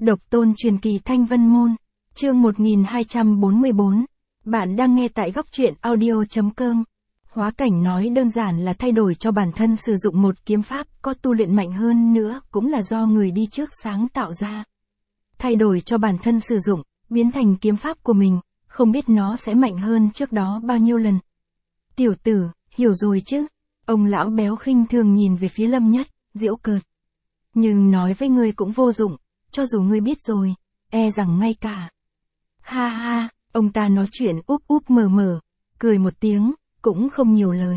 Độc tôn truyền kỳ Thanh Vân Môn, chương 1244. Bạn đang nghe tại góc truyện audio.com. Hóa cảnh nói đơn giản là thay đổi cho bản thân sử dụng một kiếm pháp, có tu luyện mạnh hơn nữa cũng là do người đi trước sáng tạo ra. Thay đổi cho bản thân sử dụng, biến thành kiếm pháp của mình, không biết nó sẽ mạnh hơn trước đó bao nhiêu lần. Tiểu tử, hiểu rồi chứ? Ông lão béo khinh thường nhìn về phía Lâm Nhất, giễu cợt. Nhưng nói với ngươi cũng vô dụng, cho dù ngươi biết rồi, e rằng ngay cả. Ha ha, ông ta nói chuyện úp úp mở mở, cười một tiếng, cũng không nhiều lời.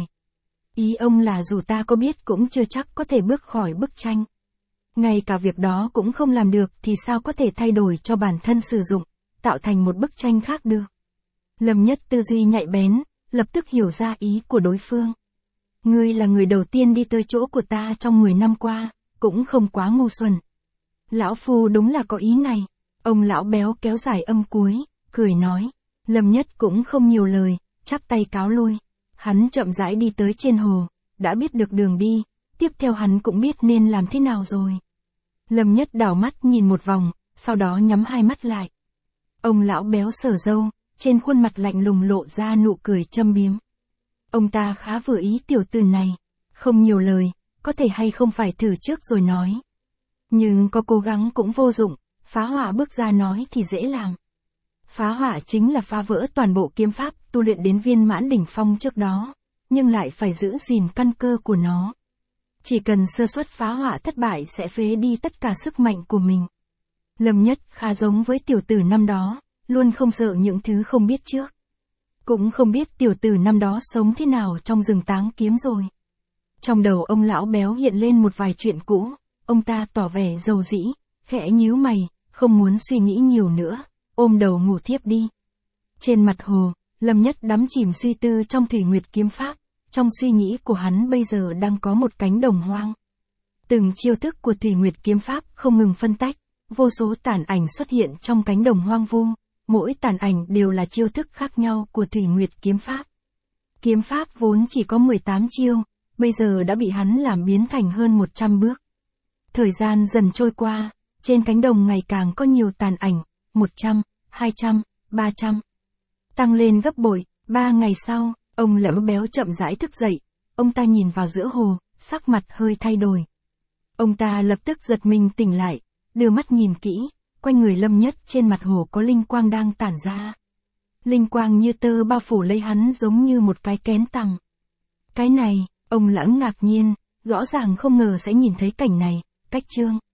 Ý ông là dù ta có biết cũng chưa chắc có thể bước khỏi bức tranh. Ngay cả việc đó cũng không làm được thì sao có thể thay đổi cho bản thân sử dụng, tạo thành một bức tranh khác được. Lâm Nhất tư duy nhạy bén, lập tức hiểu ra ý của đối phương. Ngươi là người đầu tiên đi tới chỗ của ta trong 10 năm qua, cũng không quá ngu xuẩn. Lão Phu đúng là có ý này. Ông lão béo kéo dài âm cuối, cười nói. Lâm Nhất cũng không nhiều lời, chắp tay cáo lui. Hắn chậm rãi đi tới trên hồ, đã biết được đường đi, tiếp theo hắn cũng biết nên làm thế nào rồi. Lâm Nhất đảo mắt nhìn một vòng, sau đó nhắm hai mắt lại. Ông lão béo sờ râu, trên khuôn mặt lạnh lùng lộ ra nụ cười châm biếm. Ông ta khá vừa ý tiểu tử này, không nhiều lời, có thể hay không phải thử trước rồi nói. Nhưng có cố gắng cũng vô dụng, phá hỏa bước ra nói thì dễ làm. Phá hỏa chính là phá vỡ toàn bộ kiếm pháp tu luyện đến viên mãn đỉnh phong trước đó, nhưng lại phải giữ gìn căn cơ của nó. Chỉ cần sơ suất phá hỏa thất bại sẽ phế đi tất cả sức mạnh của mình. Lâm Nhất khá giống với tiểu tử năm đó, luôn không sợ những thứ không biết trước. Cũng không biết tiểu tử năm đó sống thế nào trong rừng táng kiếm rồi. Trong đầu ông lão béo hiện lên một vài chuyện cũ, ông ta tỏ vẻ rầu rĩ, khẽ nhíu mày, không muốn suy nghĩ nhiều nữa, ôm đầu ngủ thiếp đi. Trên mặt hồ, Lâm Nhất đắm chìm suy tư trong thủy nguyệt kiếm pháp, trong suy nghĩ của hắn bây giờ đang có một cánh đồng hoang. Từng chiêu thức của thủy nguyệt kiếm pháp không ngừng phân tách, vô số tàn ảnh xuất hiện trong cánh đồng hoang vu, mỗi tàn ảnh đều là chiêu thức khác nhau của thủy nguyệt kiếm pháp. Kiếm pháp vốn chỉ có 18 chiêu, bây giờ đã bị hắn làm biến thành hơn 100 bước. Thời gian dần trôi qua, trên cánh đồng ngày càng có nhiều tàn ảnh, 100, 200, 300. Tăng lên gấp bội, 3 ngày sau, ông lão béo chậm rãi thức dậy, ông ta nhìn vào giữa hồ, sắc mặt hơi thay đổi. Ông ta lập tức giật mình tỉnh lại, đưa mắt nhìn kỹ, quanh người Lâm Nhất trên mặt hồ có linh quang đang tản ra. Linh quang như tơ bao phủ lấy hắn giống như một cái kén tằm. Cái này, ông lão ngạc nhiên, rõ ràng không ngờ sẽ nhìn thấy cảnh này, cách chương.